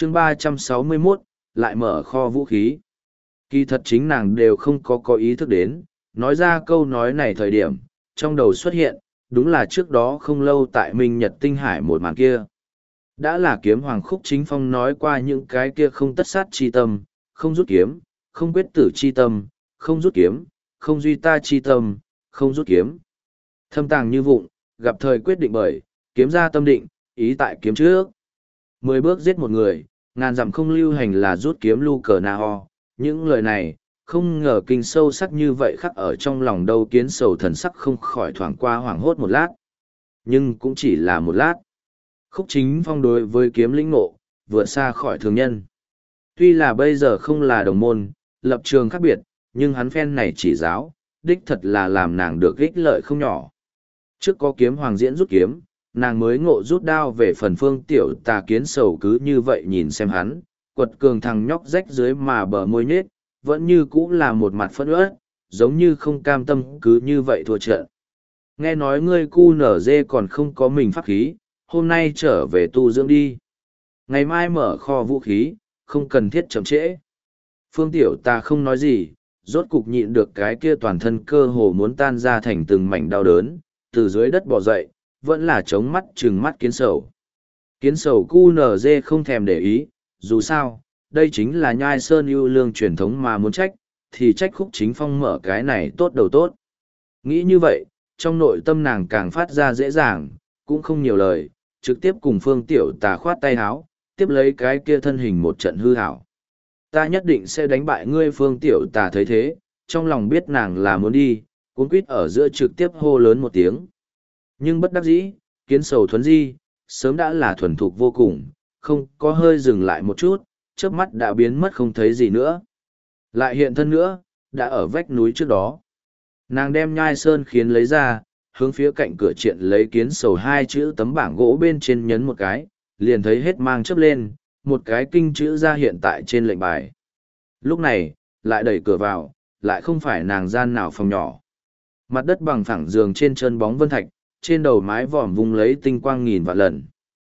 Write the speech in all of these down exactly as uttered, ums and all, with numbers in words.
chương ba trăm sáu mươi mốt, lại mở kho vũ khí. Kỳ thật chính nàng đều không có có ý thức đến, nói ra câu nói này thời điểm, trong đầu xuất hiện, đúng là trước đó không lâu tại Minh Nhật Tinh Hải một màn kia. Đã là kiếm hoàng Khúc Chính Phong nói qua những cái kia không tất sát chi tâm, không rút kiếm, không quyết tử chi tâm, không rút kiếm, không duy ta chi tâm, không rút kiếm. Thâm tàng như vụng, gặp thời quyết định bởi, kiếm ra tâm định, ý tại kiếm trước. Mười bước giết một người, ngàn dặm không lưu hành là rút kiếm lưu cờ na ho. Những lời này, không ngờ kinh sâu sắc như vậy khắc ở trong lòng đâu Kiến Sầu thần sắc không khỏi thoảng qua hoảng hốt một lát. Nhưng cũng chỉ là một lát. Khúc Chính Phong đối với kiếm lĩnh ngộ, vượt xa khỏi thường nhân. Tuy là bây giờ không là đồng môn, lập trường khác biệt, nhưng hắn phen này chỉ giáo, đích thật là làm nàng được ích lợi không nhỏ. Trước có kiếm hoàng diễn rút kiếm, nàng mới ngộ rút đao về phần Phương Tiểu Tà Kiến Sầu cứ như vậy nhìn xem hắn, quật cường thằng nhóc rách dưới mà bờ môi nhết, vẫn như cũ là một mặt phẫn uất, giống như không cam tâm cứ như vậy thua trận. Nghe nói ngươi cu nở dê còn không có mình pháp khí, hôm nay trở về tu dưỡng đi. Ngày mai mở kho vũ khí, không cần thiết chậm trễ. Phương Tiểu Tà không nói gì, rốt cục nhịn được cái kia toàn thân cơ hồ muốn tan ra thành từng mảnh đau đớn, từ dưới đất bò dậy, vẫn là chống mắt trừng mắt Kiến Sầu. Kiến Sầu cu nở dê không thèm để ý, dù sao, đây chính là Nhai Sơn ưu lương truyền thống mà muốn trách, thì trách Khúc Chính Phong mở cái này tốt đầu tốt. Nghĩ như vậy, trong nội tâm nàng càng phát ra dễ dàng, cũng không nhiều lời, trực tiếp cùng Phương Tiểu Tà khoát tay háo, tiếp lấy cái kia thân hình một trận hư hảo. Ta nhất định sẽ đánh bại ngươi. Phương Tiểu Tà thấy thế, trong lòng biết nàng là muốn đi, cuốn quýt ở giữa trực tiếp hô lớn một tiếng. Nhưng bất đắc dĩ, Kiến Sầu thuấn di, sớm đã là thuần thục vô cùng, không có hơi dừng lại một chút, chớp mắt đã biến mất không thấy gì nữa. Lại hiện thân nữa, đã ở vách núi trước đó. Nàng đem Nhai Sơn khiến lấy ra, hướng phía cạnh cửa triện lấy Kiến Sầu hai chữ tấm bảng gỗ bên trên nhấn một cái, liền thấy hết mang chớp lên, một cái kinh chữ ra hiện tại trên lệnh bài. Lúc này, lại đẩy cửa vào, lại không phải nàng gian nào phòng nhỏ. Mặt đất bằng phẳng giường trên chân bóng vân thạch, trên đầu mái vòm vung lấy tinh quang nghìn vạn lần.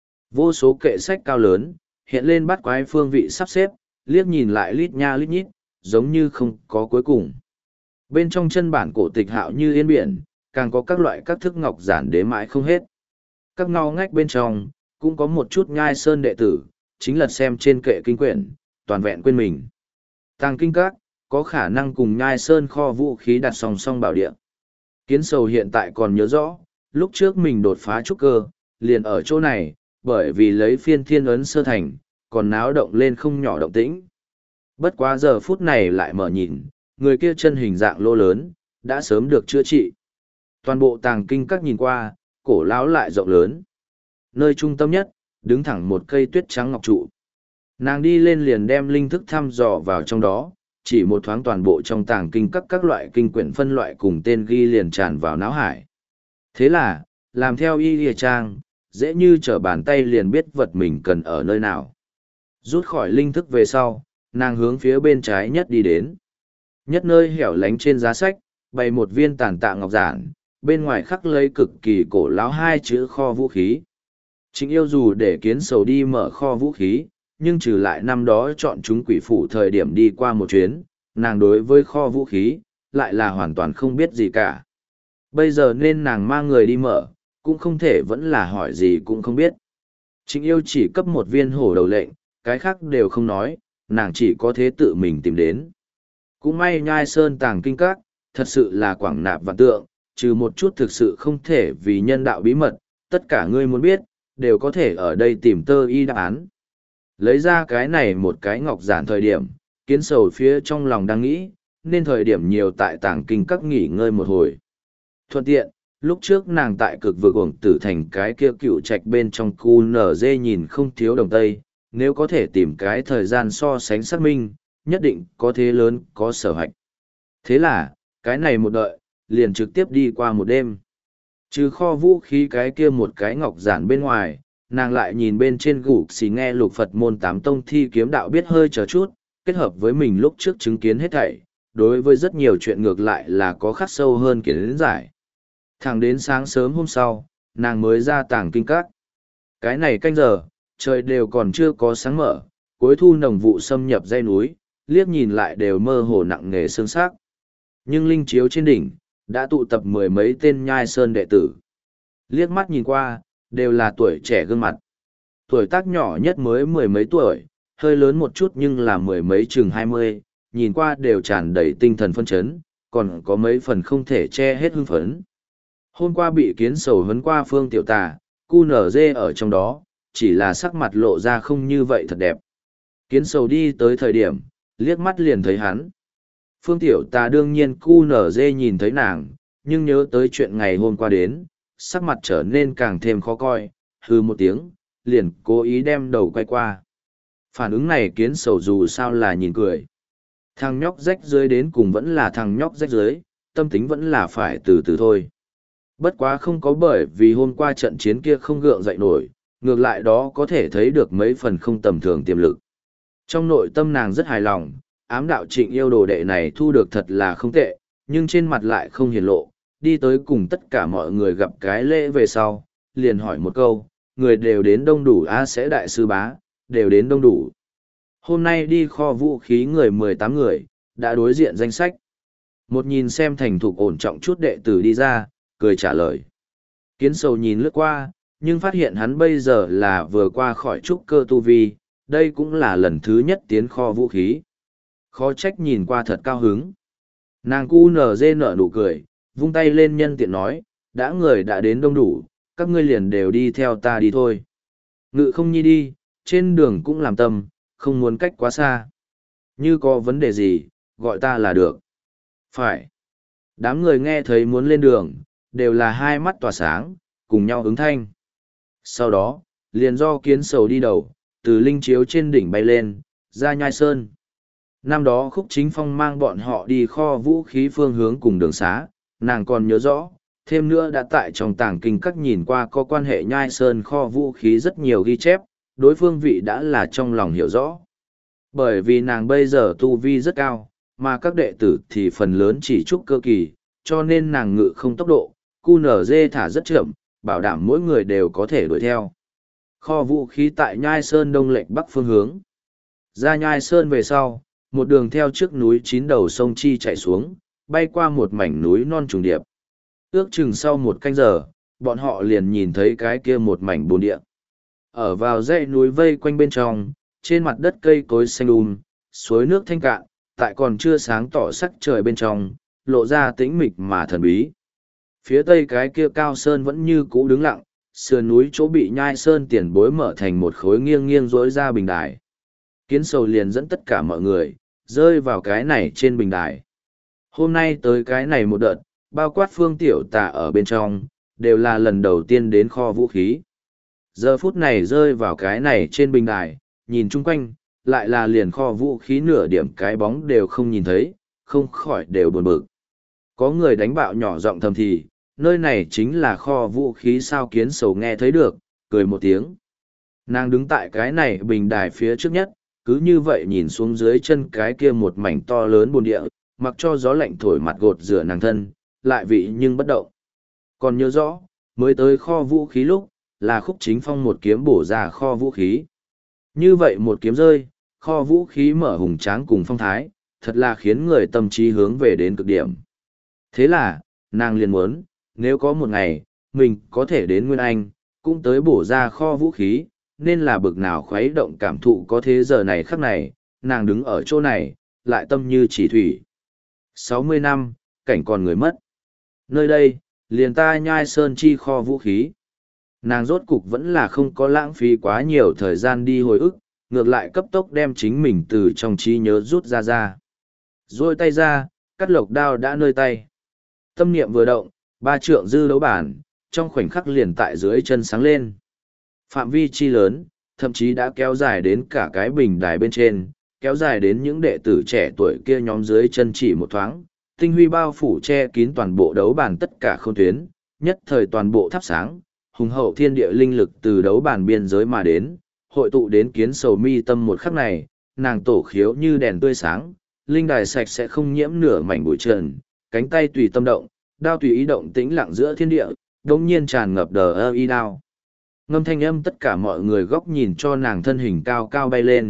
Vô số kệ sách cao lớn, hiện lên bắt quái phương vị sắp xếp, liếc nhìn lại lít nha lít nhít, giống như không có cuối cùng. Bên trong chân bản cổ tịch hạo như yên biển, càng có các loại các thức ngọc giản đế mãi không hết. Các ngao ngách bên trong, cũng có một chút Nhai Sơn đệ tử, chính là xem trên kệ kinh quyển, toàn vẹn quên mình. Tàng kinh các, có khả năng cùng Nhai Sơn kho vũ khí đặt song song bảo địa. Kiến Sầu hiện tại còn nhớ rõ, lúc trước mình đột phá trúc cơ, liền ở chỗ này, bởi vì lấy phiên thiên ấn sơ thành, còn náo động lên không nhỏ động tĩnh. Bất quá giờ phút này lại mở nhìn, người kia chân hình dạng lô lớn, đã sớm được chữa trị. Toàn bộ tàng kinh các nhìn qua, cổ lão lại rộng lớn. Nơi trung tâm nhất, đứng thẳng một cây tuyết trắng ngọc trụ. Nàng đi lên liền đem linh thức thăm dò vào trong đó, chỉ một thoáng toàn bộ trong tàng kinh các các loại kinh quyển phân loại cùng tên ghi liền tràn vào não hải. Thế là, làm theo y lìa trang, dễ như trở bàn tay liền biết vật mình cần ở nơi nào. Rút khỏi linh thức về sau, nàng hướng phía bên trái nhất đi đến. Nhất nơi hẻo lánh trên giá sách, bày một viên tàn tạ ngọc giản, bên ngoài khắc lấy cực kỳ cổ lão hai chữ kho vũ khí. Chính yêu dù để Kiến Sầu đi mở kho vũ khí, nhưng trừ lại năm đó chọn chúng quỷ phủ thời điểm đi qua một chuyến, nàng đối với kho vũ khí, lại là hoàn toàn không biết gì cả. Bây giờ nên nàng mang người đi mở, cũng không thể vẫn là hỏi gì cũng không biết. Trịnh yêu chỉ cấp một viên hổ đầu lệnh, cái khác đều không nói, nàng chỉ có thế tự mình tìm đến. Cũng may Nhai Sơn tàng kinh các, thật sự là quảng nạp vạn tượng, trừ một chút thực sự không thể vì nhân đạo bí mật, tất cả ngươi muốn biết, đều có thể ở đây tìm tơ y đáp án. Lấy ra cái này một cái ngọc giản thời điểm, Kiến Sầu phía trong lòng đang nghĩ, nên thời điểm nhiều tại tàng kinh các nghỉ ngơi một hồi. Thuận tiện, lúc trước nàng tại cực vực uổng tử thành cái kia cựu trạch bên trong cu nở dê nhìn không thiếu đồng tây, nếu có thể tìm cái thời gian so sánh xác minh, nhất định có thế lớn, có sở hạch. Thế là, cái này một đợi, liền trực tiếp đi qua một đêm. Trừ kho vũ khí cái kia một cái ngọc giản bên ngoài, nàng lại nhìn bên trên gục xì nghe lục Phật môn tám tông thi kiếm đạo biết hơi chờ chút, kết hợp với mình lúc trước chứng kiến hết thảy, đối với rất nhiều chuyện ngược lại là có khắc sâu hơn kiến giải. Thẳng đến sáng sớm hôm sau, nàng mới ra tàng kinh các. Cái này canh giờ, trời đều còn chưa có sáng mở, cuối thu nồng vụ xâm nhập dãy núi, liếc nhìn lại đều mơ hồ nặng nề xương xác. Nhưng linh chiếu trên đỉnh, đã tụ tập mười mấy tên nhai sơn đệ tử. Liếc mắt nhìn qua, đều là tuổi trẻ gương mặt. Tuổi tác nhỏ nhất mới mười mấy tuổi, hơi lớn một chút nhưng là mười mấy chừng hai mươi, nhìn qua đều tràn đầy tinh thần phân chấn, còn có mấy phần không thể che hết hưng phấn. Hôm qua bị kiến sầu hấn qua Phương Tiểu Tà, cu nở dê ở trong đó, chỉ là sắc mặt lộ ra không như vậy thật đẹp. Kiến sầu đi tới thời điểm, liếc mắt liền thấy hắn. Phương Tiểu Tà đương nhiên cu nở dê nhìn thấy nàng, nhưng nhớ tới chuyện ngày hôm qua đến, sắc mặt trở nên càng thêm khó coi, hư một tiếng, liền cố ý đem đầu quay qua. Phản ứng này kiến sầu dù sao là nhìn cười. Thằng nhóc rách dưới đến cùng vẫn là thằng nhóc rách dưới, tâm tính vẫn là phải từ từ thôi. Bất quá không có bởi vì hôm qua trận chiến kia không gượng dậy nổi, ngược lại đó có thể thấy được mấy phần không tầm thường tiềm lực. Trong nội tâm nàng rất hài lòng, ám đạo trịnh yêu đồ đệ này thu được thật là không tệ, nhưng trên mặt lại không hiển lộ, đi tới cùng tất cả mọi người gặp cái lễ về sau, liền hỏi một câu, người đều đến đông đủ á sẽ đại sư bá, đều đến đông đủ. Hôm nay đi kho vũ khí người mười tám người, đã đối diện danh sách. Một nhìn xem thành thục ổn trọng chút đệ tử đi ra, cười trả lời. Kiến sầu nhìn lướt qua, nhưng phát hiện hắn bây giờ là vừa qua khỏi trúc cơ tu vi, đây cũng là lần thứ nhất tiến kho vũ khí. Khó trách nhìn qua thật cao hứng. Nàng cu nở dê nở nụ cười, vung tay lên nhân tiện nói, đã người đã đến đông đủ, các ngươi liền đều đi theo ta đi thôi. Ngự không nhi đi, trên đường cũng làm tâm, không muốn cách quá xa. Như có vấn đề gì, gọi ta là được. Phải. Đám người nghe thấy muốn lên đường, đều là hai mắt tỏa sáng, cùng nhau ứng thanh. Sau đó, liền do kiến sầu đi đầu, từ linh chiếu trên đỉnh bay lên, ra nhai sơn. Năm đó Khúc Chính Phong mang bọn họ đi kho vũ khí phương hướng cùng đường xá, nàng còn nhớ rõ, thêm nữa đã tại trong tàng kinh các nhìn qua có quan hệ nhai sơn kho vũ khí rất nhiều ghi chép, đối phương vị đã là trong lòng hiểu rõ. Bởi vì nàng bây giờ tu vi rất cao, mà các đệ tử thì phần lớn chỉ trúc cơ kỳ, cho nên nàng ngự không tốc độ, cu nở dê thả rất chậm, bảo đảm mỗi người đều có thể đuổi theo. Kho vũ khí tại nhai sơn đông lệch bắc phương hướng. Ra nhai sơn về sau, một đường theo trước núi chín đầu sông Chi chạy xuống, bay qua một mảnh núi non trùng điệp. Ước chừng sau một canh giờ, bọn họ liền nhìn thấy cái kia một mảnh bồn địa. Ở vào dãy núi vây quanh bên trong, trên mặt đất cây cối xanh um, suối nước thanh cạn, tại còn chưa sáng tỏ sắc trời bên trong, lộ ra tĩnh mịch mà thần bí. Phía tây cái kia cao sơn vẫn như cũ đứng lặng, sườn núi chỗ bị nhai sơn tiền bối mở thành một khối nghiêng nghiêng rỗi ra bình đài. Kiến sầu liền dẫn tất cả mọi người, rơi vào cái này trên bình đài. Hôm nay tới cái này một đợt, bao quát Phương Tiểu Tà ở bên trong, đều là lần đầu tiên đến kho vũ khí. Giờ phút này rơi vào cái này trên bình đài, nhìn chung quanh, lại là liền kho vũ khí nửa điểm cái bóng đều không nhìn thấy, không khỏi đều buồn bực. Có người đánh bạo nhỏ giọng thầm thì, nơi này chính là kho vũ khí sao kiến sầu nghe thấy được, cười một tiếng. Nàng đứng tại cái này bình đài phía trước nhất, cứ như vậy nhìn xuống dưới chân cái kia một mảnh to lớn bồn địa, mặc cho gió lạnh thổi mặt gột rửa nàng thân, lại vị nhưng bất động. Còn nhớ rõ, mới tới kho vũ khí lúc, là Khúc Chính Phong một kiếm bổ ra kho vũ khí. Như vậy một kiếm rơi, kho vũ khí mở hùng tráng cùng phong thái, thật là khiến người tâm trí hướng về đến cực điểm. Thế là, nàng liền muốn, nếu có một ngày, mình có thể đến Nguyên Anh, cũng tới bổ ra kho vũ khí, nên là bực nào khuấy động cảm thụ có thế giờ này khắc này, nàng đứng ở chỗ này, lại tâm như chỉ thủy. sáu mươi năm, cảnh còn người mất. Nơi đây, liền ta nhai sơn chi kho vũ khí. Nàng rốt cục vẫn là không có lãng phí quá nhiều thời gian đi hồi ức, ngược lại cấp tốc đem chính mình từ trong trí nhớ rút ra ra. Rồi tay ra, cắt lộc đao đã nơi tay. Tâm niệm vừa động, ba trượng dư đấu bản, trong khoảnh khắc liền tại dưới chân sáng lên. Phạm vi chi lớn, thậm chí đã kéo dài đến cả cái bình đài bên trên, kéo dài đến những đệ tử trẻ tuổi kia nhóm dưới chân chỉ một thoáng, tinh huy bao phủ che kín toàn bộ đấu bàn tất cả không tuyến, nhất thời toàn bộ thắp sáng, hùng hậu thiên địa linh lực từ đấu bàn biên giới mà đến, hội tụ đến kiến sầu mi tâm một khắc này, nàng tổ khiếu như đèn tươi sáng, linh đài sạch sẽ không nhiễm nửa mảnh bụi trần, cánh tay tùy tâm động, đao tùy ý động tĩnh lặng giữa thiên địa, đống nhiên tràn ngập đờ ơ y đao. Ngâm thanh âm tất cả mọi người góc nhìn cho nàng thân hình cao cao bay lên,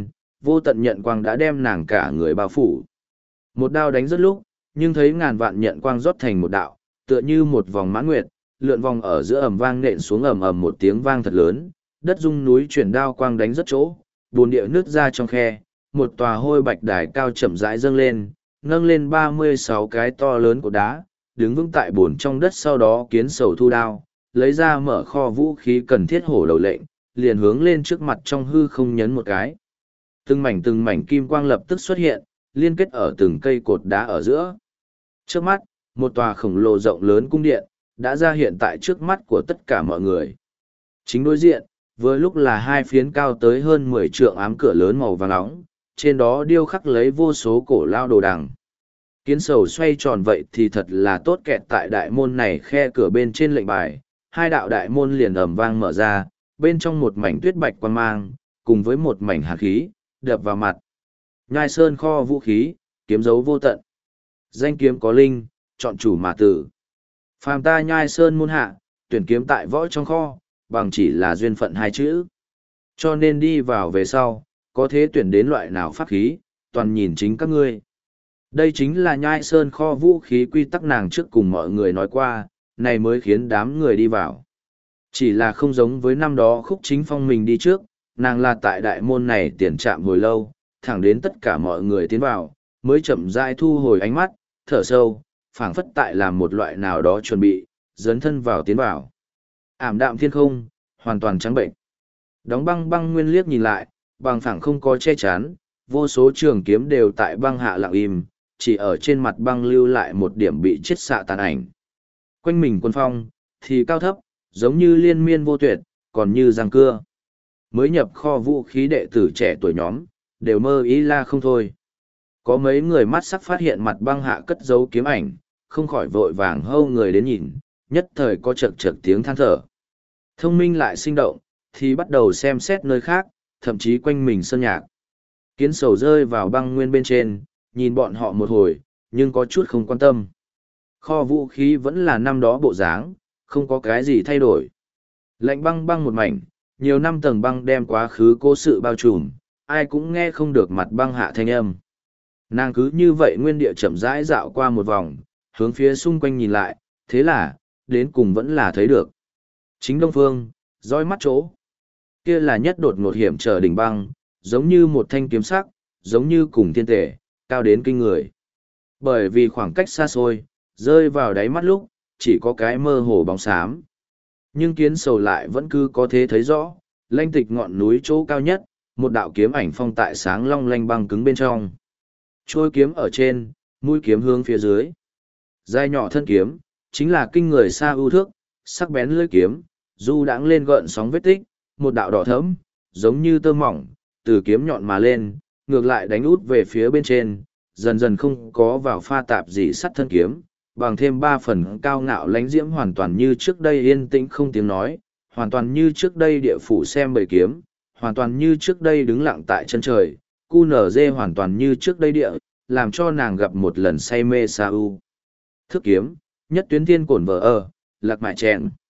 vô tận nhận quang đã đem nàng cả người bao phủ. Một đao đánh rất lúc, nhưng thấy ngàn vạn nhận quang rót thành một đạo, tựa như một vòng mãn nguyệt, lượn vòng ở giữa ầm vang nện xuống ầm ầm một tiếng vang thật lớn, đất rung núi chuyển, đao quang đánh rất chỗ, bùn địa nứt ra trong khe, một tòa hôi bạch đài cao chậm rãi dâng lên, nâng lên ba mươi sáu cái to lớn của đá, đứng vững tại bùn trong đất. Sau đó Kiến Sầu thu đao, lấy ra mở kho vũ khí cần thiết hổ đầu lệnh, liền hướng lên trước mặt trong hư không nhấn một cái. Từng mảnh từng mảnh kim quang lập tức xuất hiện, liên kết ở từng cây cột đá ở giữa. Trước mắt, một tòa khổng lồ rộng lớn cung điện, đã ra hiện tại trước mắt của tất cả mọi người. Chính đối diện, vừa lúc là hai phiến cao tới hơn mười trượng ám cửa lớn màu vàng nóng, trên đó điêu khắc lấy vô số cổ lao đồ đằng. Kiến Sầu xoay tròn vậy thì thật là tốt kẹt tại đại môn này khe cửa bên trên lệnh bài, hai đạo đại môn liền ầm vang mở ra, bên trong một mảnh tuyết bạch quang mang, cùng với một mảnh hàn khí, đập vào mặt. Nhai sơn kho vũ khí, kiếm dấu vô tận. Danh kiếm có linh, chọn chủ mà tử. Phàm ta Nhai sơn môn hạ, tuyển kiếm tại võ trong kho, bằng chỉ là duyên phận hai chữ. Cho nên đi vào về sau, có thế tuyển đến loại nào pháp khí, toàn nhìn chính các ngươi. Đây chính là Nhai sơn kho vũ khí quy tắc nàng trước cùng mọi người nói qua, này mới khiến đám người đi vào. Chỉ là không giống với năm đó Khúc Chính Phong mình đi trước, nàng là tại đại môn này tiền trạm hồi lâu, thẳng đến tất cả mọi người tiến vào, mới chậm rãi thu hồi ánh mắt, thở sâu, phảng phất tại làm một loại nào đó chuẩn bị, dấn thân vào tiến vào. Ảm đạm thiên không, hoàn toàn trắng bệnh. Đóng băng băng nguyên liếc nhìn lại, bằng phẳng không có che chắn, vô số trường kiếm đều tại băng hạ lặng im, chỉ ở trên mặt băng lưu lại một điểm bị chết xạ tàn ảnh. Quanh mình quân phong, thì cao thấp, giống như liên miên vô tuyệt, còn như răng cưa. Mới nhập kho vũ khí đệ tử trẻ tuổi nhóm, đều mơ ý la không thôi. Có mấy người mắt sắc phát hiện mặt băng hạ cất giấu kiếm ảnh, không khỏi vội vàng hâu người đến nhìn, nhất thời có chật chật tiếng than thở. Thông minh lại sinh động, thì bắt đầu xem xét nơi khác, thậm chí quanh mình sơn nhạc. Kiến Sầu rơi vào băng nguyên bên trên, nhìn bọn họ một hồi, nhưng có chút không quan tâm. Kho vũ khí vẫn là năm đó bộ dáng, không có cái gì thay đổi. Lạnh băng băng một mảnh, nhiều năm tầng băng đem quá khứ cố sự bao trùm, ai cũng nghe không được mặt băng hạ thanh âm. Nàng cứ như vậy nguyên địa chậm rãi dạo qua một vòng, hướng phía xung quanh nhìn lại, thế là, đến cùng vẫn là thấy được. Chính đông phương, dõi mắt chỗ. Kia là nhất đột ngột hiểm trở đỉnh băng, giống như một thanh kiếm sắc, giống như cùng thiên tể, cao đến kinh người. Bởi vì khoảng cách xa xôi, rơi vào đáy mắt lúc, chỉ có cái mơ hồ bóng xám. Nhưng Kiến Sầu lại vẫn cứ có thể thấy rõ, lanh tịch ngọn núi chỗ cao nhất, một đạo kiếm ảnh phong tại sáng long lanh băng cứng bên trong. Trôi kiếm ở trên, mũi kiếm hướng phía dưới. Dài nhỏ thân kiếm, chính là kinh người xa ưu thước, sắc bén lưỡi kiếm, du đãng lên gợn sóng vết tích, một đạo đỏ thẫm, giống như tơ mỏng, từ kiếm nhọn mà lên, ngược lại đánh út về phía bên trên, dần dần không có vào pha tạp gì sắt thân kiếm, bằng thêm ba phần cao ngạo lánh diễm, hoàn toàn như trước đây yên tĩnh không tiếng nói, hoàn toàn như trước đây địa phủ xem bầy kiếm, hoàn toàn như trước đây đứng lặng tại chân trời, cu nở dê hoàn toàn như trước đây địa, làm cho nàng gặp một lần say mê sa u. Thức kiếm, nhất tuyến thiên cổn vờ ở, lạc mại chèn.